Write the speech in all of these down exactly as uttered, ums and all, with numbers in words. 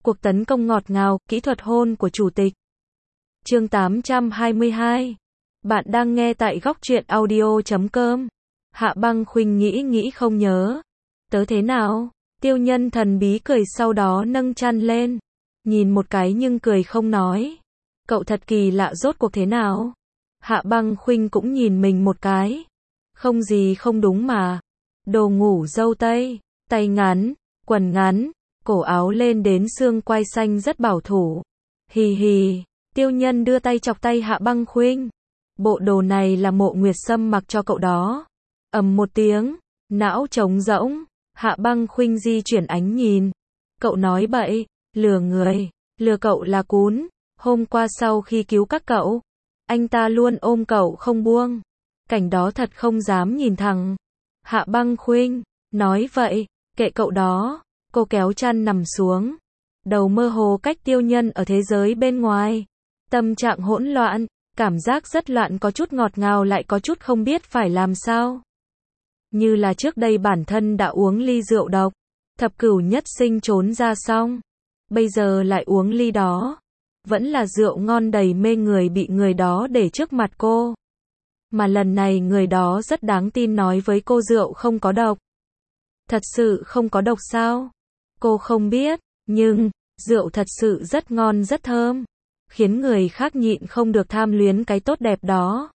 Cuộc tấn công ngọt ngào, kỹ thuật hôn của chủ tịch. Chương tám trăm hai mươi hai. Bạn đang nghe tại góc truyện audio chấm com. Hạ Băng Khuynh nghĩ nghĩ không nhớ. Tớ thế nào? Tiêu Nhân thần bí cười, sau đó nâng chăn lên. Nhìn một cái nhưng cười không nói. Cậu thật kỳ lạ, rốt cuộc thế nào? Hạ Băng Khuynh cũng nhìn mình một cái. Không gì không đúng mà. Đồ ngủ dâu tây, tay ngắn, quần ngắn, cổ áo lên đến xương quai xanh rất bảo thủ. Hì hì, Tiêu Nhân đưa tay chọc tay Hạ Băng Khuynh. Bộ đồ này là Mộ Nguyệt Sâm mặc cho cậu đó. Ầm một tiếng, não trống rỗng, Hạ Băng Khuynh di chuyển ánh nhìn. Cậu nói bậy, lừa người, lừa cậu là cún. Hôm qua sau khi cứu các cậu, anh ta luôn ôm cậu không buông. Cảnh đó thật không dám nhìn thẳng. Hạ Băng Khuynh nói vậy, kệ cậu đó. Cô kéo chăn nằm xuống. Đầu mơ hồ cách Tiêu Nhân ở thế giới bên ngoài. Tâm trạng hỗn loạn, cảm giác rất loạn, có chút ngọt ngào lại có chút không biết phải làm sao. Như là trước đây bản thân đã uống ly rượu độc, thập cửu nhất sinh trốn ra xong. Bây giờ lại uống ly đó. Vẫn là rượu ngon đầy mê người bị người đó để trước mặt cô. Mà lần này người đó rất đáng tin nói với cô rượu không có độc. Thật sự không có độc sao? Cô không biết, nhưng rượu thật sự rất ngon rất thơm, khiến người khác nhịn không được tham luyến cái tốt đẹp đó.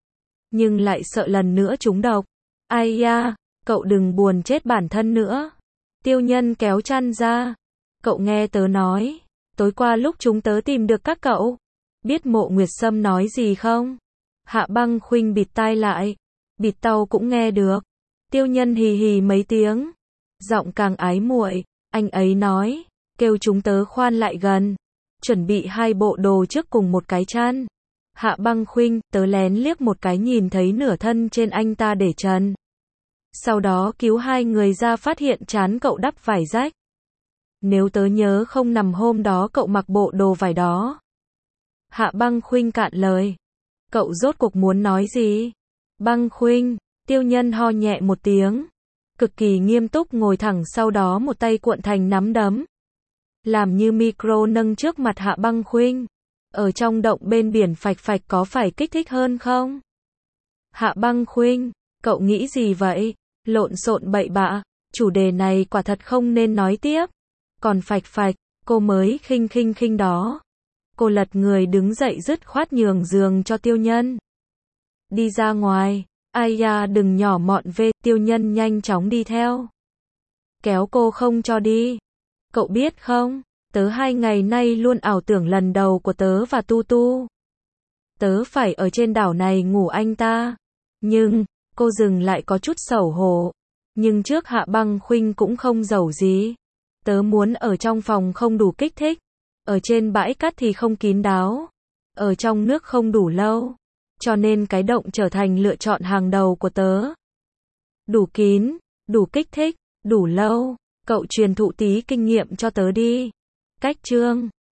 Nhưng lại sợ lần nữa trúng độc. Ai da, cậu đừng buồn chết bản thân nữa. Tiêu Nhân kéo chăn ra. Cậu nghe tớ nói, tối qua lúc chúng tớ tìm được các cậu, biết Mộ Nguyệt Sâm nói gì không? Hạ Băng Khuynh bịt tai lại. Bịt tau cũng nghe được. Tiêu Nhân hì hì mấy tiếng, giọng càng ái muội. Anh ấy nói, kêu chúng tớ khoan lại gần, chuẩn bị hai bộ đồ trước cùng một cái chăn. Hạ Băng Khuynh, tớ lén liếc một cái nhìn thấy nửa thân trên anh ta để trần. Sau đó cứu hai người ra, phát hiện trán cậu đắp vải rách. Nếu tớ nhớ không nằm hôm đó cậu mặc bộ đồ vải đó. Hạ Băng Khuynh cạn lời. Cậu rốt cuộc muốn nói gì? Băng Khuynh, Tiêu Nhân ho nhẹ một tiếng. Cực kỳ nghiêm túc ngồi thẳng, sau đó một tay cuộn thành nắm đấm. Làm như micro nâng trước mặt Hạ Băng Khuynh. Ở trong động bên biển phạch phạch có phải kích thích hơn không? Hạ Băng Khuynh, cậu nghĩ gì vậy? Lộn xộn bậy bạ, chủ đề này quả thật không nên nói tiếp. Còn phạch phạch, cô mới khinh khinh khinh đó. Cô lật người đứng dậy dứt khoát nhường giường cho Tiêu Nhân. Đi ra ngoài. Ai da, đừng nhỏ mọn về. Tiêu Nhân nhanh chóng đi theo. Kéo cô không cho đi. Cậu biết không, tớ hai ngày nay luôn ảo tưởng lần đầu của tớ và Tu Tu. Tớ phải ở trên đảo này ngủ anh ta. Nhưng, cô dừng lại có chút xấu hổ. Nhưng trước Hạ Băng Khuynh cũng không giấu gì. Tớ muốn ở trong phòng không đủ kích thích. Ở trên bãi cát thì không kín đáo. Ở trong nước không đủ lâu. Cho nên cái động trở thành lựa chọn hàng đầu của tớ. Đủ kín, đủ kích thích, đủ lâu. Cậu truyền thụ tí kinh nghiệm cho tớ đi. Cách chương